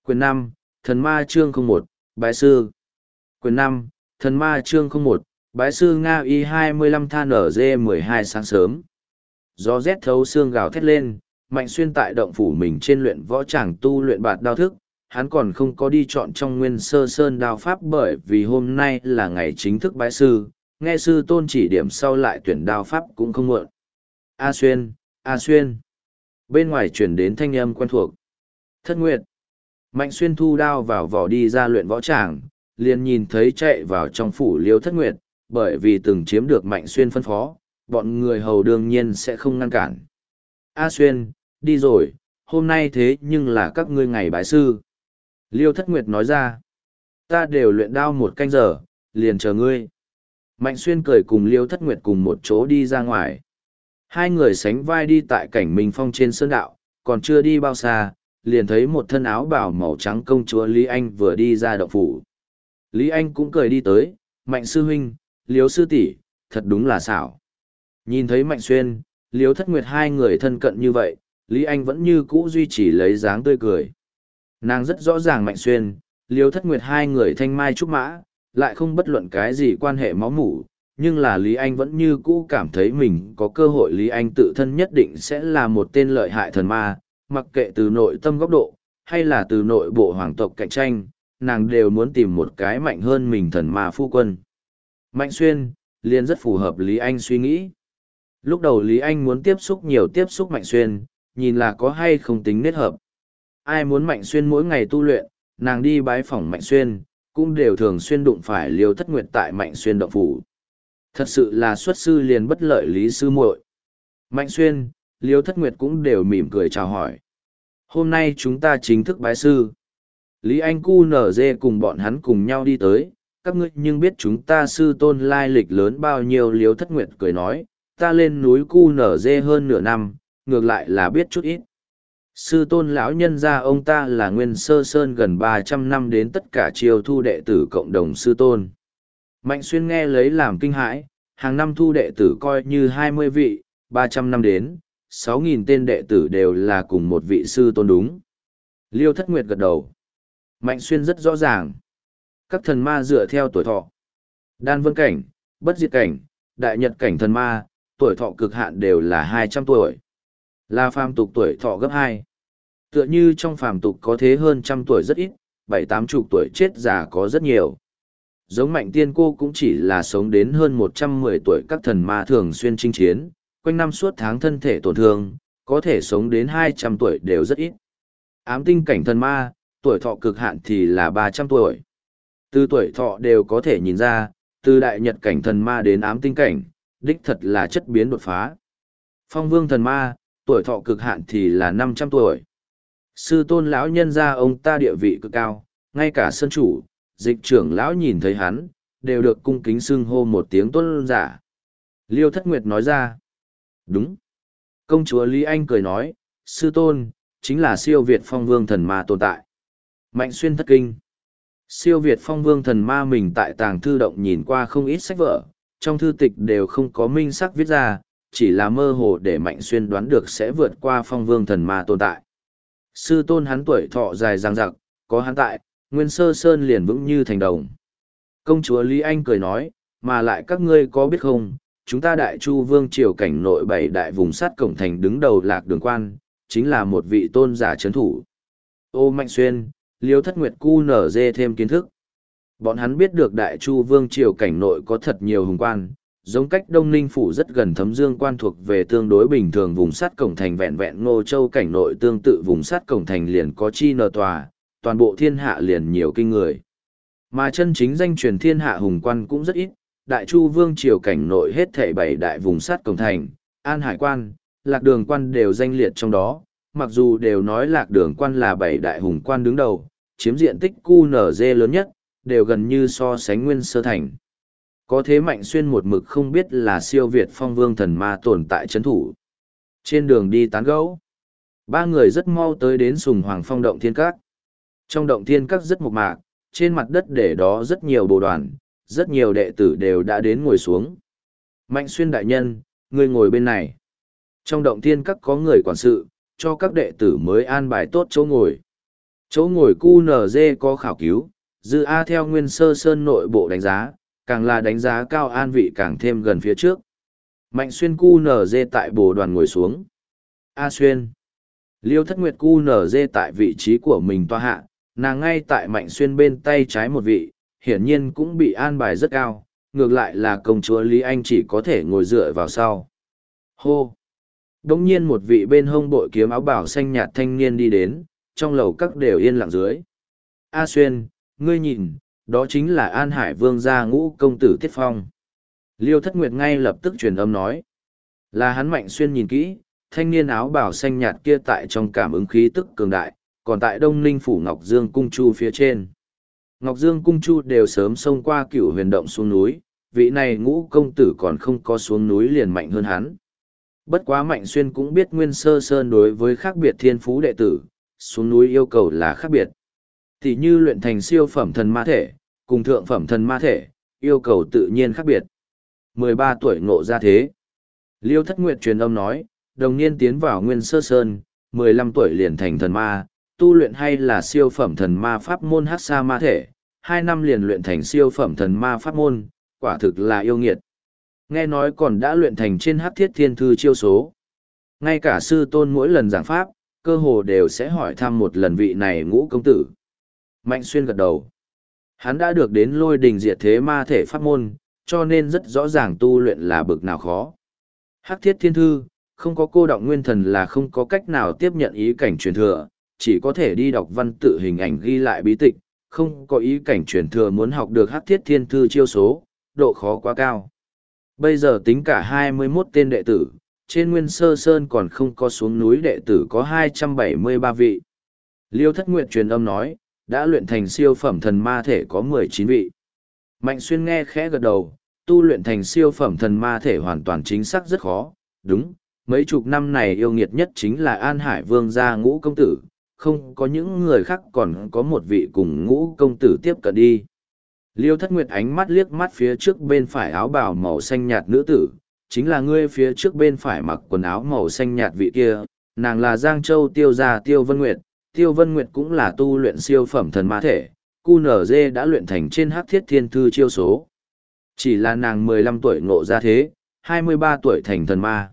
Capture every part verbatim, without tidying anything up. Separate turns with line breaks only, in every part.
Quyền năm, Thần Ma chương không một, Bái Sư. Quyền năm, Thần Ma chương không một, Bái Sư Nga Y hai mươi lăm than ở dê mười hai sáng sớm. Gió rét thấu xương gào thét lên, Mạnh Xuyên tại động phủ mình trên luyện võ tràng tu luyện bạt đao thức, hắn còn không có đi chọn trong Nguyên Sơ Sơn đao pháp bởi vì hôm nay là ngày chính thức bái sư, nghe sư tôn chỉ điểm sau lại tuyển đao pháp cũng không muộn. A Xuyên, A Xuyên. Bên ngoài truyền đến thanh âm quen thuộc. Thất Nguyệt. Mạnh Xuyên thu đao vào vỏ đi ra luyện võ tràng, liền nhìn thấy chạy vào trong phủ Liêu Thất Nguyệt, bởi vì từng chiếm được Mạnh Xuyên phân phó, bọn người hầu đương nhiên sẽ không ngăn cản. A Xuyên, đi rồi, hôm nay thế nhưng là các ngươi ngày bái sư. Liêu Thất Nguyệt nói ra, ta đều luyện đao một canh giờ, liền chờ ngươi. Mạnh Xuyên cười cùng Liêu Thất Nguyệt cùng một chỗ đi ra ngoài. Hai người sánh vai đi tại cảnh Minh Phong trên sơn đạo, còn chưa đi bao xa, liền thấy một thân áo bào màu trắng công chúa Lý Anh vừa đi ra động phủ. Lý Anh cũng cười đi tới, Mạnh sư huynh, Liêu sư tỷ, thật đúng là xảo. Nhìn thấy Mạnh Xuyên, Liêu Thất Nguyệt hai người thân cận như vậy, Lý Anh vẫn như cũ duy trì lấy dáng tươi cười. Nàng rất rõ ràng Mạnh Xuyên, Liêu Thất Nguyệt hai người thanh mai trúc mã, lại không bất luận cái gì quan hệ máu mủ, nhưng là Lý Anh vẫn như cũ cảm thấy mình có cơ hội. Lý Anh tự thân nhất định sẽ là một tên lợi hại thần ma, mặc kệ từ nội tâm góc độ, hay là từ nội bộ hoàng tộc cạnh tranh, nàng đều muốn tìm một cái mạnh hơn mình thần ma phu quân. Mạnh Xuyên, liền rất phù hợp Lý Anh suy nghĩ. Lúc đầu Lý Anh muốn tiếp xúc nhiều tiếp xúc Mạnh Xuyên, nhìn là có hay không tính nết hợp. Ai muốn Mạnh Xuyên mỗi ngày tu luyện, nàng đi bái phỏng Mạnh Xuyên, cũng đều thường xuyên đụng phải Liêu Thất Nguyệt tại Mạnh Xuyên động phủ. Thật sự là xuất sư liền bất lợi Lý sư muội. Mạnh Xuyên, Liêu Thất Nguyệt cũng đều mỉm cười chào hỏi. Hôm nay chúng ta chính thức bái sư. Lý Anh cu nở dê cùng bọn hắn cùng nhau đi tới, các ngươi nhưng biết chúng ta sư tôn lai lịch lớn bao nhiêu. Liêu Thất Nguyệt cười nói, ta lên núi cu nở dê hơn nửa năm, ngược lại là biết chút ít. Sư tôn lão nhân gia ông ta là Nguyên Sơ Sơn gần ba trăm năm đến tất cả chiêu thu đệ tử cộng đồng sư tôn. Mạnh Xuyên nghe lấy làm kinh hãi, hàng năm thu đệ tử coi như hai mươi vị, ba trăm năm đến, sáu nghìn tên đệ tử đều là cùng một vị sư tôn đúng. Liêu Thất Nguyệt gật đầu. Mạnh Xuyên rất rõ ràng. Các thần ma dựa theo tuổi thọ. Đan vân cảnh, bất diệt cảnh, đại nhật cảnh thần ma, tuổi thọ cực hạn đều là hai trăm tuổi. Là phàm tục tuổi thọ gấp hai. Tựa như trong phàm tục có thế hơn trăm tuổi rất ít, bảy tám chục tuổi chết già có rất nhiều. Giống Mạnh Tiên Cô cũng chỉ là sống đến hơn một trăm mười tuổi. Các thần ma thường xuyên chinh chiến, quanh năm suốt tháng thân thể tổn thương, có thể sống đến hai trăm tuổi đều rất ít. Ám tinh cảnh thần ma, tuổi thọ cực hạn thì là ba trăm tuổi. Từ tuổi thọ đều có thể nhìn ra, từ đại nhật cảnh thần ma đến ám tinh cảnh, đích thật là chất biến đột phá. Phong vương thần ma, tuổi thọ cực hạn thì là năm trăm tuổi. Sư tôn lão nhân gia ông ta địa vị cực cao, ngay cả sơn chủ, dịch trưởng lão nhìn thấy hắn, đều được cung kính xưng hô một tiếng tôn giả. Liêu Thất Nguyệt nói ra. Đúng. Công chúa Lý Anh cười nói, sư tôn, chính là siêu việt phong vương thần ma tồn tại. Mạnh Xuyên thất kinh. Siêu việt phong vương thần ma mình tại tàng thư động nhìn qua không ít sách vở, trong thư tịch đều không có minh sắc viết ra, chỉ là mơ hồ để Mạnh Xuyên đoán được sẽ vượt qua phong vương thần ma tồn tại. Sư tôn hắn tuổi thọ dài dằng dặc, có hắn tại, Nguyên Sơ Sơn liền vững như thành đồng. Công chúa Lý Anh cười nói, mà lại các ngươi có biết không, chúng ta Đại Chu Vương triều cảnh nội bảy đại vùng sát cổng thành đứng đầu Lạc Đường Quan, chính là một vị tôn giả chấn thủ. Ô Mạnh Xuyên, Liêu Thất Nguyệt cu nở dê thêm kiến thức. Bọn hắn biết được Đại Chu Vương triều cảnh nội có thật nhiều hùng quan, giống cách Đông Ninh phủ rất gần Thấm Dương quan thuộc về tương đối bình thường vùng sát cổng thành, vẹn vẹn Ngô Châu cảnh nội tương tự vùng sát cổng thành liền có chi nờ tòa, toàn bộ thiên hạ liền nhiều kinh người. Mà chân chính danh truyền thiên hạ hùng quan cũng rất ít, Đại Chu Vương triều cảnh nội hết thảy bảy đại vùng sát cổng thành, An Hải quan, Lạc Đường quan đều danh liệt trong đó, mặc dù đều nói Lạc Đường quan là bảy đại hùng quan đứng đầu, chiếm diện tích cu nở dê lớn nhất, đều gần như so sánh Nguyên Sơ thành. Có thế Mạnh Xuyên một mực không biết là siêu việt phong vương thần ma tồn tại chấn thủ. Trên đường đi tán gẫu, ba người rất mau tới đến Sùng Hoàng Phong động thiên các. Trong động thiên các rất mộc mạc, trên mặt đất để đó rất nhiều bồ đoàn, rất nhiều đệ tử đều đã đến ngồi xuống. Mạnh Xuyên đại nhân, người ngồi bên này. Trong động thiên các có người quản sự, cho các đệ tử mới an bài tốt chỗ ngồi. Chỗ ngồi cu en giê có khảo cứu, Dư A theo Nguyên Sơ Sơn nội bộ đánh giá, càng là đánh giá cao an vị càng thêm gần phía trước. Mạnh Xuyên cu en giê tại bồ đoàn ngồi xuống. A Xuyên. Liêu Thất Nguyệt cu en giê tại vị trí của mình toa hạ, nàng ngay tại Mạnh Xuyên bên tay trái một vị, hiển nhiên cũng bị an bài rất cao, ngược lại là công chúa Lý Anh chỉ có thể ngồi dựa vào sau. Hô! Đông nhiên một vị bên hông bội kiếm áo bảo xanh nhạt thanh niên đi đến, trong lầu các đều yên lặng dưới. A Xuyên, ngươi nhìn, đó chính là An Hải Vương gia Ngũ công tử Tiết Phong. Liêu Thất Nguyệt ngay lập tức truyền âm nói. Là hắn. Mạnh Xuyên nhìn kỹ, thanh niên áo bảo xanh nhạt kia tại trong cảm ứng khí tức cường đại, còn tại Đông Ninh phủ Ngọc Dương cung chu phía trên. Ngọc Dương cung chu đều sớm xông qua cửu huyền động xuống núi, vị này Ngũ công tử còn không có xuống núi liền mạnh hơn hắn. Bất quá Mạnh Xuyên cũng biết Nguyên Sơ Sơn đối với khác biệt thiên phú đệ tử, xuống núi yêu cầu là khác biệt. Thì như luyện thành siêu phẩm thần ma thể, cùng thượng phẩm thần ma thể, yêu cầu tự nhiên khác biệt. mười ba tuổi ngộ ra thế. Liêu Thất Nguyệt truyền âm nói, đồng niên tiến vào Nguyên Sơ Sơn, mười lăm tuổi liền thành thần ma, tu luyện hay là siêu phẩm thần ma pháp môn Hắc Sa ma thể, hai năm liền luyện thành siêu phẩm thần ma pháp môn, quả thực là yêu nghiệt. Nghe nói còn đã luyện thành trên Hắc Thiết Thiên Thư chiêu số. Ngay cả sư tôn mỗi lần giảng pháp, cơ hồ đều sẽ hỏi thăm một lần vị này Ngũ công tử. Mạnh Xuyên gật đầu. Hắn đã được đến Lôi Đình Diệt Thế ma thể pháp môn, cho nên rất rõ ràng tu luyện là bực nào khó. Hắc Thiết Thiên Thư, không có cô đọng nguyên thần là không có cách nào tiếp nhận ý cảnh truyền thừa, chỉ có thể đi đọc văn tự hình ảnh ghi lại bí tịch, không có ý cảnh truyền thừa muốn học được Hắc Thiết Thiên Thư chiêu số, độ khó quá cao. Bây giờ tính cả hai mươi mốt tên đệ tử, trên Nguyên Sơ Sơn còn không có xuống núi đệ tử có hai trăm bảy mươi ba vị. Liêu Thất Nguyệt truyền âm nói, đã luyện thành siêu phẩm thần ma thể có mười chín vị. Mạnh Xuyên nghe khẽ gật đầu, tu luyện thành siêu phẩm thần ma thể hoàn toàn chính xác rất khó, đúng, mấy chục năm này yêu nghiệt nhất chính là An Hải Vương gia Ngũ công tử, không có những người khác còn có một vị cùng Ngũ công tử tiếp cận đi. Liêu Thất Nguyệt ánh mắt liếc mắt phía trước bên phải áo bào màu xanh nhạt nữ tử, chính là ngươi phía trước bên phải mặc quần áo màu xanh nhạt vị kia, nàng là Giang Châu Tiêu gia Tiêu Vân Nguyệt, Tiêu Vân Nguyệt cũng là tu luyện siêu phẩm thần ma thể, cu en giê đã luyện thành trên Hắc Thiết Thiên Thư chiêu số. Chỉ là nàng mười lăm tuổi ngộ ra thế, hai mươi ba tuổi thành thần ma.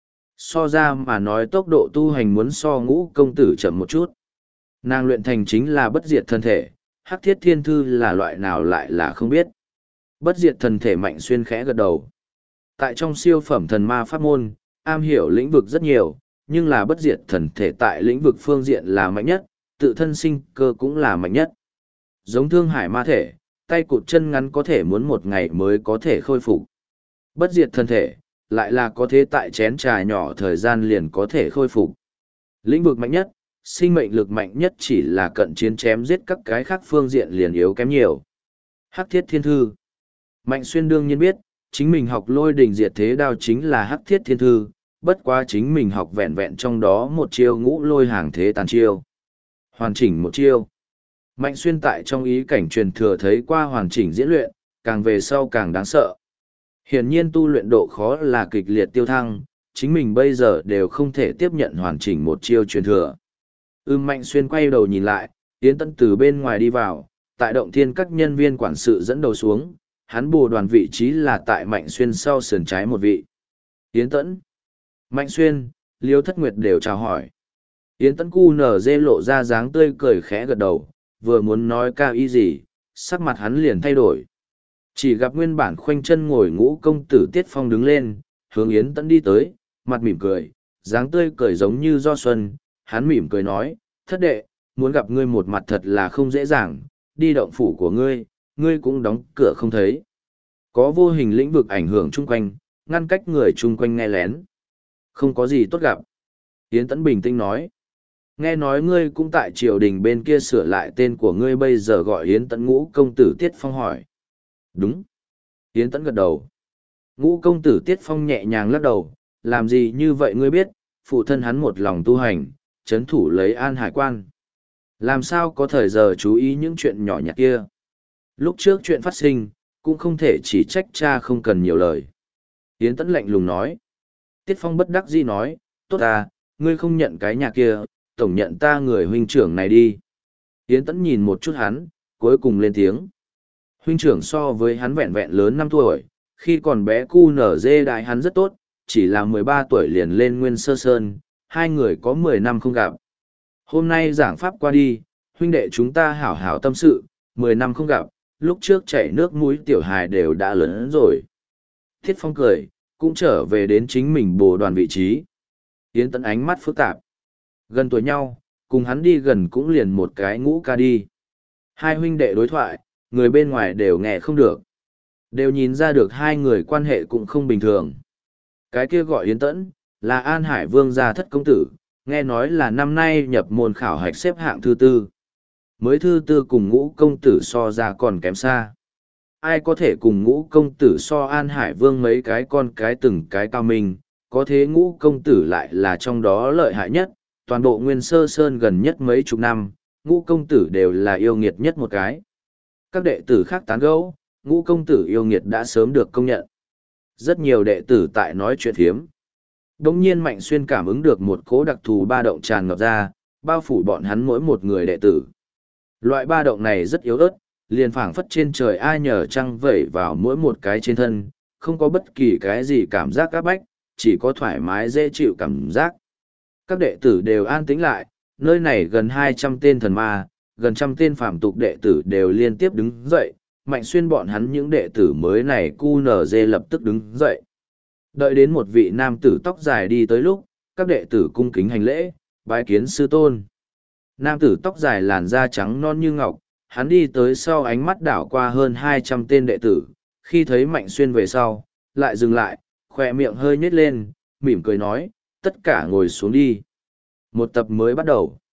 So ra mà nói tốc độ tu hành muốn so Ngũ công tử chậm một chút. Nàng luyện thành chính là bất diệt thân thể, Hắc Thiết Thiên Thư là loại nào lại là không biết. Bất diệt thần thể. Mạnh Xuyên khẽ gật đầu. Tại trong siêu phẩm thần ma pháp môn, am hiểu lĩnh vực rất nhiều, nhưng là bất diệt thần thể tại lĩnh vực phương diện là mạnh nhất, tự thân sinh cơ cũng là mạnh nhất. Giống Thương Hải ma thể, tay cụt chân ngắn có thể muốn một ngày mới có thể khôi phục. Bất diệt thân thể, lại là có thế tại chén trà nhỏ thời gian liền có thể khôi phục. Lĩnh vực mạnh nhất, sinh mệnh lực mạnh nhất chỉ là cận chiến chém giết các cái khác phương diện liền yếu kém nhiều. Hắc Thiết Thiên Thư. Mạnh Xuyên đương nhiên biết, chính mình học Lôi Đình Diệt Thế đao chính là Hắc Thiết Thiên Thư, bất quá chính mình học vẹn vẹn trong đó một chiêu Ngũ Lôi Hàng Thế Tàn chiêu. Hoàn chỉnh một chiêu. Mạnh Xuyên tại trong ý cảnh truyền thừa thấy qua hoàn chỉnh diễn luyện, càng về sau càng đáng sợ. Hiển nhiên tu luyện độ khó là kịch liệt tiêu thăng, chính mình bây giờ đều không thể tiếp nhận hoàn chỉnh một chiêu truyền thừa. Ưm Mạnh Xuyên quay đầu nhìn lại, Yến Tẫn từ bên ngoài đi vào, tại động thiên các nhân viên quản sự dẫn đầu xuống, hắn bồ đoàn vị trí là tại Mạnh Xuyên sau sườn trái một vị. Yến Tẫn, Mạnh Xuyên, Liêu Thất Nguyệt đều chào hỏi. Yến Tẫn cu nở dê lộ ra dáng tươi cười khẽ gật đầu, vừa muốn nói cao ý gì, sắc mặt hắn liền thay đổi. Chỉ gặp nguyên bản khoanh chân ngồi Ngũ công tử Tiết Phong đứng lên, hướng Yến Tẫn đi tới, mặt mỉm cười, dáng tươi cười giống như do xuân, hắn mỉm cười nói, thất đệ, muốn gặp ngươi một mặt thật là không dễ dàng, đi động phủ của ngươi, ngươi cũng đóng cửa không thấy. Có vô hình lĩnh vực ảnh hưởng chung quanh, ngăn cách người chung quanh nghe lén. Không có gì tốt gặp. Yến Tẫn bình tĩnh nói. Nghe nói ngươi cũng tại triều đình bên kia sửa lại tên của ngươi bây giờ gọi Yến Tẫn. Ngũ công tử Tiết Phong hỏi. Đúng. Yến Tẫn gật đầu. Ngũ công tử Tiết Phong nhẹ nhàng lắc đầu, làm gì như vậy ngươi biết, phụ thân hắn một lòng tu hành, chấn thủ lấy An Hải quan. Làm sao có thời giờ chú ý những chuyện nhỏ nhặt kia. Lúc trước chuyện phát sinh, cũng không thể chỉ trách cha không cần nhiều lời. Yến Tẫn lạnh lùng nói. Tiết Phong bất đắc dĩ nói, tốt à, ngươi không nhận cái nhà kia, tổng nhận ta người huynh trưởng này đi. Yến Tẫn nhìn một chút hắn, cuối cùng lên tiếng. Huynh trưởng so với hắn vẹn vẹn lớn năm tuổi, khi còn bé cu nở dê đại hắn rất tốt, chỉ là mười ba tuổi liền lên Nguyên Sơ Sơn, hai người có mười năm không gặp. Hôm nay giảng pháp qua đi, huynh đệ chúng ta hảo hảo tâm sự, mười năm không gặp, lúc trước chảy nước mũi tiểu hài đều đã lớn rồi. Thiết Phong cười, cũng trở về đến chính mình bồ đoàn vị trí. Yến Tẫn ánh mắt phức tạp. Gần tuổi nhau, cùng hắn đi gần cũng liền một cái ngũ ca đi. Hai huynh đệ đối thoại, người bên ngoài đều nghe không được. Đều nhìn ra được hai người quan hệ cũng không bình thường. Cái kia gọi Yến Tẫn, là An Hải Vương gia thất công tử, nghe nói là năm nay nhập môn khảo hạch xếp hạng thứ tư. Mới thư tư cùng ngũ công tử so ra còn kém xa. Ai có thể cùng ngũ công tử so An Hải Vương mấy cái con cái từng cái cao minh, có thế ngũ công tử lại là trong đó lợi hại nhất, toàn bộ Nguyên Sơ Sơn gần nhất mấy chục năm, ngũ công tử đều là yêu nghiệt nhất một cái. Các đệ tử khác tán gẫu, ngũ công tử yêu nghiệt đã sớm được công nhận. Rất nhiều đệ tử tại nói chuyện thiếm. Đông nhiên Mạnh Xuyên cảm ứng được một cỗ đặc thù ba động tràn ngập ra, bao phủ bọn hắn mỗi một người đệ tử. Loại ba động này rất yếu ớt, liền phảng phất trên trời ai nhờ trăng vẩy vào mỗi một cái trên thân, không có bất kỳ cái gì cảm giác áp bách, chỉ có thoải mái dễ chịu cảm giác. Các đệ tử đều an tĩnh lại, nơi này gần hai trăm tên thần ma, gần trăm tên phạm tục đệ tử đều liên tiếp đứng dậy, Mạnh Xuyên bọn hắn những đệ tử mới này cu nở dê lập tức đứng dậy. Đợi đến một vị nam tử tóc dài đi tới lúc, các đệ tử cung kính hành lễ, bái kiến sư tôn. Nam tử tóc dài làn da trắng non như ngọc, hắn đi tới sau ánh mắt đảo qua hơn hai trăm tên đệ tử, khi thấy Mạnh Xuyên về sau, lại dừng lại, khỏe miệng hơi nhếch lên, mỉm cười nói, tất cả ngồi xuống đi. Một tập mới bắt đầu.